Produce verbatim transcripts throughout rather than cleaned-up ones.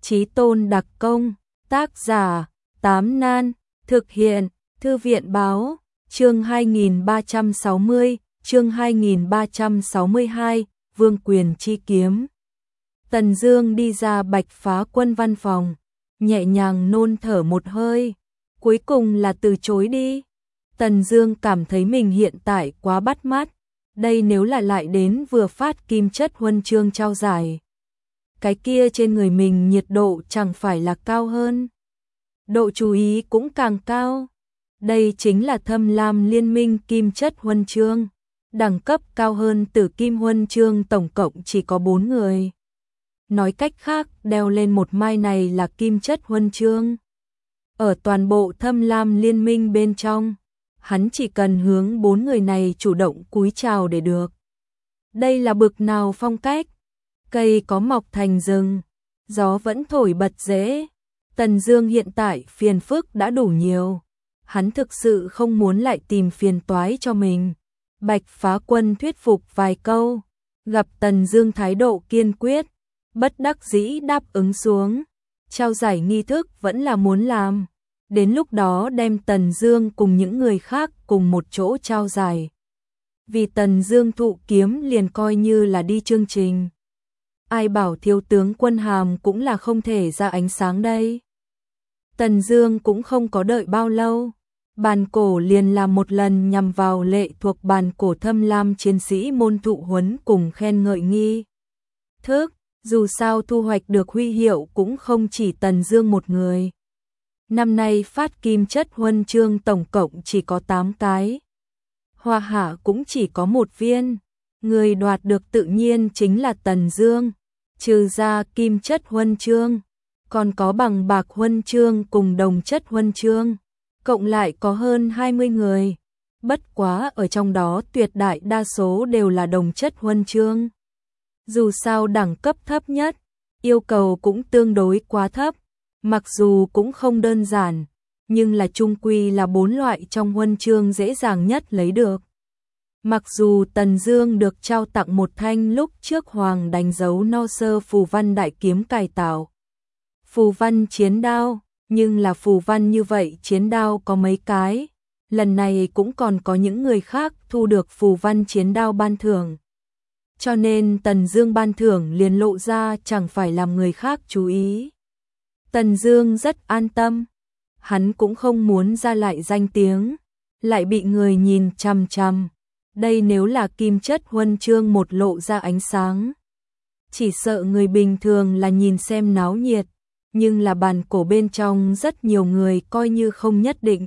Chí Tôn đặc công, tác giả, Tám Nan, thực hiện, Thư viện báo, chương hai nghìn ba trăm sáu mươi, chương hai nghìn ba trăm sáu mươi hai, Vương quyền chi kiếm. Tần Dương đi ra Bạch Phá Quân văn phòng, nhẹ nhàng nôn thở một hơi, cuối cùng là từ chối đi. Tần Dương cảm thấy mình hiện tại quá bắt mắt, đây nếu là lại đến vừa phát kim chất huân chương trao giải. Cái kia trên người mình nhiệt độ chẳng phải là cao hơn. Độ chú ý cũng càng cao. Đây chính là Thâm Lam Liên minh kim chất huân chương. Đẳng cấp cao hơn Tử Kim huân chương tổng cộng chỉ có bốn người. Nói cách khác, đeo lên một mai này là kim chất huân chương. Ở toàn bộ Thâm Lam Liên minh bên trong, hắn chỉ cần hướng bốn người này chủ động cúi chào để được. Đây là bực nào phong cách? Cây có mọc thành rừng, gió vẫn thổi bật rễ. Tần Dương hiện tại phiền phức đã đủ nhiều. Hắn thực sự không muốn lại tìm phiền toái cho mình. Bạch Phá Quân thuyết phục vài câu, gặp Tần Dương thái độ kiên quyết, bất đắc dĩ đáp ứng xuống. Trao giải nghi thức vẫn là muốn làm, đến lúc đó đem Tần Dương cùng những người khác cùng một chỗ trao giải. Vì Tần Dương thụ kiếm liền coi như là đi chương trình. Ai bảo thiếu tướng quân hàm cũng là không thể ra ánh sáng đây. Tần Dương cũng không có đợi bao lâu, bàn cổ liền làm một lần nhằm vào lệ thuộc bàn cổ Thâm Lam chiến sĩ môn thụ huấn cùng khen ngợi nghi thức. Dù sao thu hoạch được huy hiệu cũng không chỉ Tần Dương một người. Năm nay phát kim chất huân chương tổng cộng chỉ có tám cái. Hoa Hạ cũng chỉ có một viên. Người đoạt được tự nhiên chính là Tần Dương. Trừ ra kim chất huân chương, còn có bằng bạc huân chương cùng đồng chất huân chương, cộng lại có hơn hai mươi người. Bất quá ở trong đó tuyệt đại đa số đều là đồng chất huân chương. Dù sao đẳng cấp thấp nhất, yêu cầu cũng tương đối quá thấp, mặc dù cũng không đơn giản, nhưng là chung quy là bốn loại trong huân chương dễ dàng nhất lấy được. Mặc dù Tần Dương được trao tặng một thanh lúc trước Hoàng đánh dấu no sơ phù văn đại kiếm cải tạo. Phù văn chiến đao, nhưng là phù văn như vậy chiến đao có mấy cái, lần này cũng còn có những người khác thu được phù văn chiến đao ban thưởng. Cho nên Tần Dương ban thưởng liền lộ ra chẳng phải làm người khác chú ý. Tần Dương rất an tâm, hắn cũng không muốn ra lại danh tiếng, lại bị người nhìn chằm chằm. Đây nếu là kim chất huân chương một lộ ra ánh sáng, chỉ sợ người bình thường là nhìn xem náo nhiệt, nhưng là bàn cổ bên trong rất nhiều người coi như không nhất định.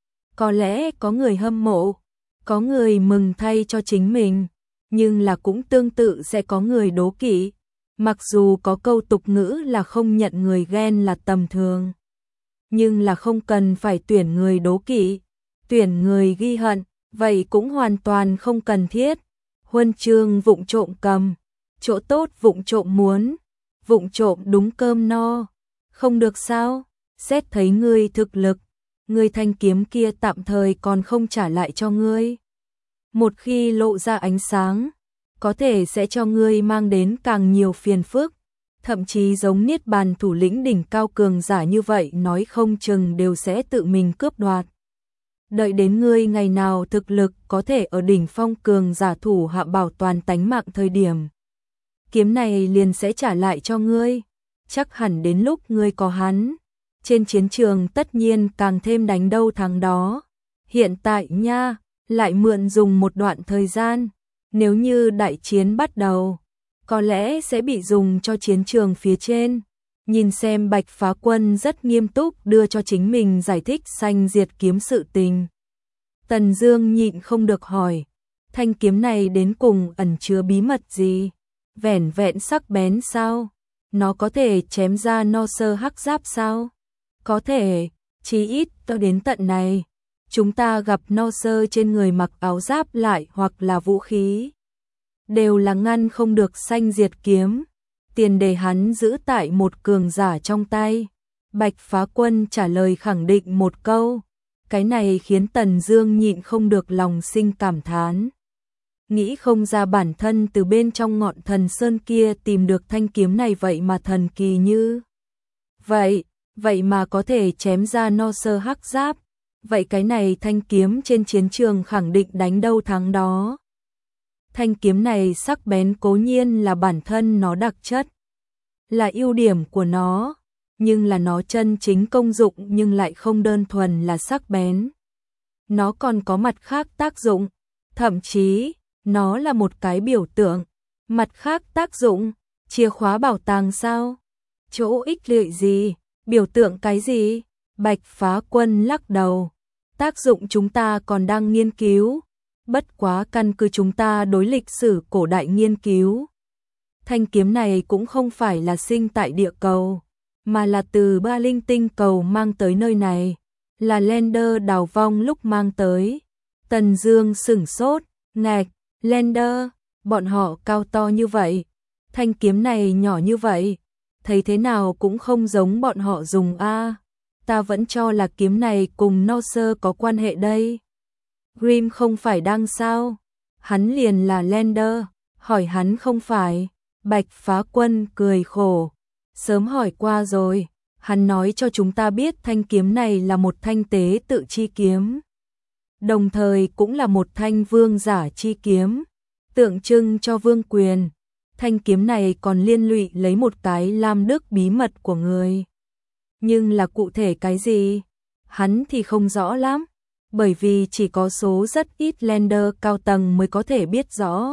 Có lẽ có người hâm mộ, có người mừng thay cho chính mình, nhưng là cũng tương tự sẽ có người đố kỵ. Mặc dù có câu tục ngữ là không nhận người ghen là tầm thường, nhưng là không cần phải tuyển người đố kỵ, tuyển người ghi hận, vậy cũng hoàn toàn không cần thiết. Huân chương vụng trộm cầm, chỗ tốt vụng trộm muốn, vụng trộm đúng cơm no, không được sao? Xét thấy ngươi thực lực, ngươi thanh kiếm kia tạm thời còn không trả lại cho ngươi. Một khi lộ ra ánh sáng, có thể sẽ cho ngươi mang đến càng nhiều phiền phức, thậm chí giống Niết Bàn thủ lĩnh đỉnh cao cường giả như vậy nói không chừng đều sẽ tự mình cướp đoạt. Đợi đến ngươi ngày nào thực lực có thể ở đỉnh phong cường giả thủ hạ bảo toàn tánh mạng thời điểm, kiếm này liền sẽ trả lại cho ngươi. Chắc hẳn đến lúc ngươi có hắn, trên chiến trường tất nhiên càng thêm đánh đâu thắng đó. Hiện tại nha, lại mượn dùng một đoạn thời gian, nếu như đại chiến bắt đầu, có lẽ sẽ bị dùng cho chiến trường phía trên. Nhìn xem Bạch Phá Quân rất nghiêm túc đưa cho chính mình giải thích sanh diệt kiếm sự tình. Tần Dương nhịn không được hỏi, thanh kiếm này đến cùng ẩn chứa bí mật gì? Vẻn vẹn sắc bén sao? Nó có thể chém ra no sơ hắc giáp sao? Có thể, chí ít cho đến tận này, chúng ta gặp no sơ trên người mặc áo giáp lại hoặc là vũ khí, đều là ngăn không được sanh diệt kiếm. Tiền đề hắn giữ tại một cường giả trong tay. Bạch Phá Quân trả lời khẳng định một câu, cái này khiến Tần Dương nhịn không được lòng sinh cảm thán. Nghĩ không ra bản thân từ bên trong ngọn thần sơn kia tìm được thanh kiếm này vậy mà thần kỳ như Vậy, vậy mà có thể chém ra no sơ hắc giáp. Vậy cái này thanh kiếm trên chiến trường khẳng định đánh đâu thắng đó. Thanh kiếm này sắc bén cố nhiên là bản thân nó đặc chất, là ưu điểm của nó, nhưng là nó chân chính công dụng nhưng lại không đơn thuần là sắc bén. Nó còn có mặt khác tác dụng, thậm chí, nó là một cái biểu tượng. Mặt khác tác dụng, chìa khóa bảo tàng sao? Chỗ ích lợi gì? Biểu tượng cái gì? Bạch Phá Quân lắc đầu. Tác dụng chúng ta còn đang nghiên cứu, bất quá căn cứ chúng ta đối lịch sử cổ đại nghiên cứu. Thanh kiếm này cũng không phải là sinh tại địa cầu, mà là từ ba linh tinh cầu mang tới nơi này, là Lander đào vong lúc mang tới. Tần Dương sửng sốt, ngạch, Lander, bọn họ cao to như vậy, thanh kiếm này nhỏ như vậy, thấy thế nào cũng không giống bọn họ dùng a. Ta vẫn cho là kiếm này cùng no sơ có quan hệ đây. Grim không phải đang sao? Hắn liền là Lander, hỏi hắn không phải. Bạch Phá Quân cười khổ. Sớm hỏi qua rồi, hắn nói cho chúng ta biết thanh kiếm này là một thanh tế tự chi kiếm. Đồng thời cũng là một thanh vương giả chi kiếm, tượng trưng cho vương quyền. Thanh kiếm này còn liên lụy lấy một cái lam đức bí mật của người. Nhưng là cụ thể cái gì? Hắn thì không rõ lắm, bởi vì chỉ có số rất ít Lander cao tầng mới có thể biết rõ.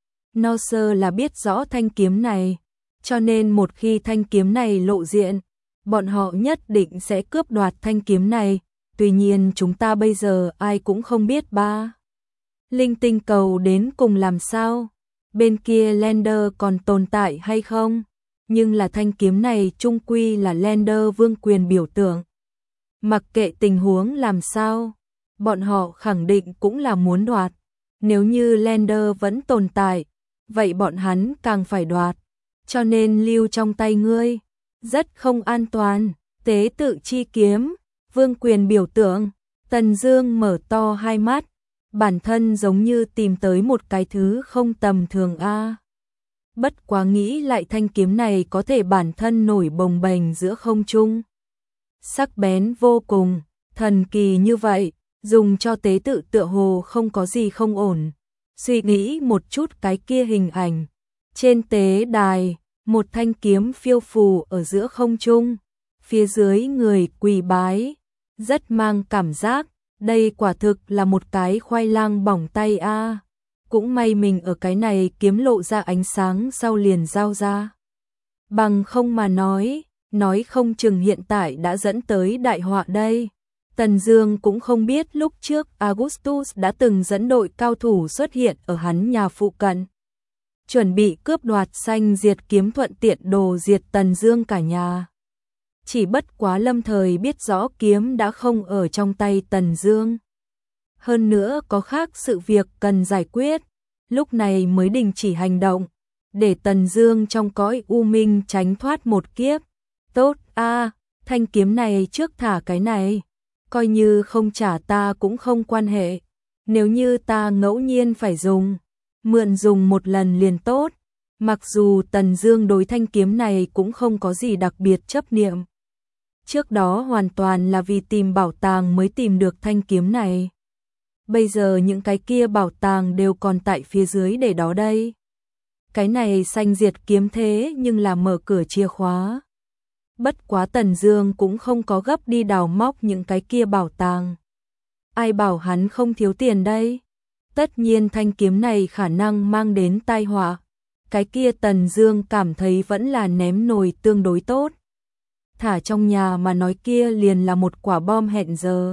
No sơ là biết rõ thanh kiếm này, cho nên một khi thanh kiếm này lộ diện, bọn họ nhất định sẽ cướp đoạt thanh kiếm này. Tuy nhiên chúng ta bây giờ ai cũng không biết ba linh tinh cầu đến cùng làm sao, bên kia Lander còn tồn tại hay không, nhưng là thanh kiếm này chung quy là Lander vương quyền biểu tượng. Mặc kệ tình huống làm sao, bọn họ khẳng định cũng là muốn đoạt. Nếu như Lander vẫn tồn tại, vậy bọn hắn càng phải đoạt, cho nên lưu trong tay ngươi, rất không an toàn. Tế tự chi kiếm, vương quyền biểu tượng. Tần Dương mở to hai mắt, bản thân giống như tìm tới một cái thứ không tầm thường a. Bất quá nghĩ lại thanh kiếm này có thể bản thân nổi bồng bềnh giữa không trung. Sắc bén vô cùng, thần kỳ như vậy, dùng cho tế tự tựa hồ không có gì không ổn. Suy nghĩ một chút cái kia hình ảnh, trên tế đài, một thanh kiếm phiêu phù ở giữa không trung, phía dưới người quỳ bái, rất mang cảm giác, đây quả thực là một cái khoai lang bỏng tay a. Cũng may mình ở cái này kiếm lộ ra ánh sáng sau liền giao ra. Bằng không mà nói, nói không chừng hiện tại đã dẫn tới đại họa đây. Tần Dương cũng không biết lúc trước Augustus đã từng dẫn đội cao thủ xuất hiện ở hắn nhà phụ cận, chuẩn bị cướp đoạt Xanh Diệt kiếm thuận tiện đồ diệt Tần Dương cả nhà. Chỉ bất quá lâm thời biết rõ kiếm đã không ở trong tay Tần Dương. Hơn nữa có khác sự việc cần giải quyết, lúc này mới đình chỉ hành động, để Tần Dương trong cõi u minh tránh thoát một kiếp. Tốt a, thanh kiếm này trước thả cái này, coi như không trả ta cũng không quan hệ. Nếu như ta ngẫu nhiên phải dùng, mượn dùng một lần liền tốt. Mặc dù Tần Dương đối thanh kiếm này cũng không có gì đặc biệt chấp niệm. Trước đó hoàn toàn là vì tìm bảo tàng mới tìm được thanh kiếm này. Bây giờ những cái kia bảo tàng đều còn tại phía dưới để đó đây. Cái này Xanh Diệt kiếm thế nhưng là mở cửa chìa khóa. Bất quá Tần Dương cũng không có gấp đi đào móc những cái kia bảo tàng. Ai bảo hắn không thiếu tiền đây? Tất nhiên thanh kiếm này khả năng mang đến tai họa. Cái kia Tần Dương cảm thấy vẫn là ném nồi tương đối tốt. Thả trong nhà mà nói kia liền là một quả bom hẹn giờ.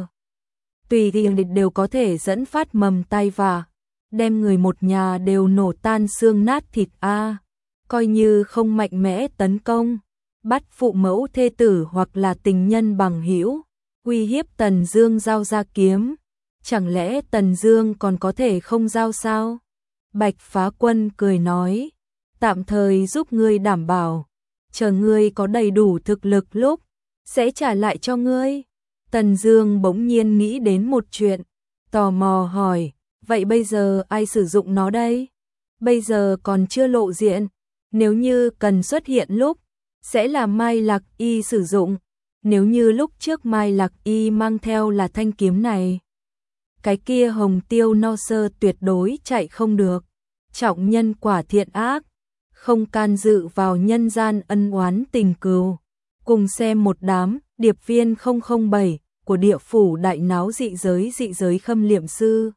Tùy tiện đều có thể dẫn phát mầm tai vạ, đem người một nhà đều nổ tan xương nát thịt a. Coi như không mạnh mẽ tấn công, bắt phụ mẫu thê tử hoặc là tình nhân bằng hữu, uy hiếp Tần Dương giao ra kiếm, chẳng lẽ Tần Dương còn có thể không giao sao? Bạch Phá Quân cười nói, tạm thời giúp ngươi đảm bảo, chờ ngươi có đầy đủ thực lực lúc, sẽ trả lại cho ngươi. Tần Dương bỗng nhiên nghĩ đến một chuyện, tò mò hỏi, vậy bây giờ ai sử dụng nó đây? Bây giờ còn chưa lộ diện, nếu như cần xuất hiện lúc, sẽ là Mai Lạc Y sử dụng. Nếu như lúc trước Mai Lạc Y mang theo là thanh kiếm này, cái kia Hồng Tiêu No Sơ tuyệt đối chạy không được. Trọng nhân quả thiện ác, không can dự vào nhân gian ân oán tình cừu. Cùng xem một đám điệp viên không không bảy của địa phủ đại náo dị giới dị giới khâm liệm sư.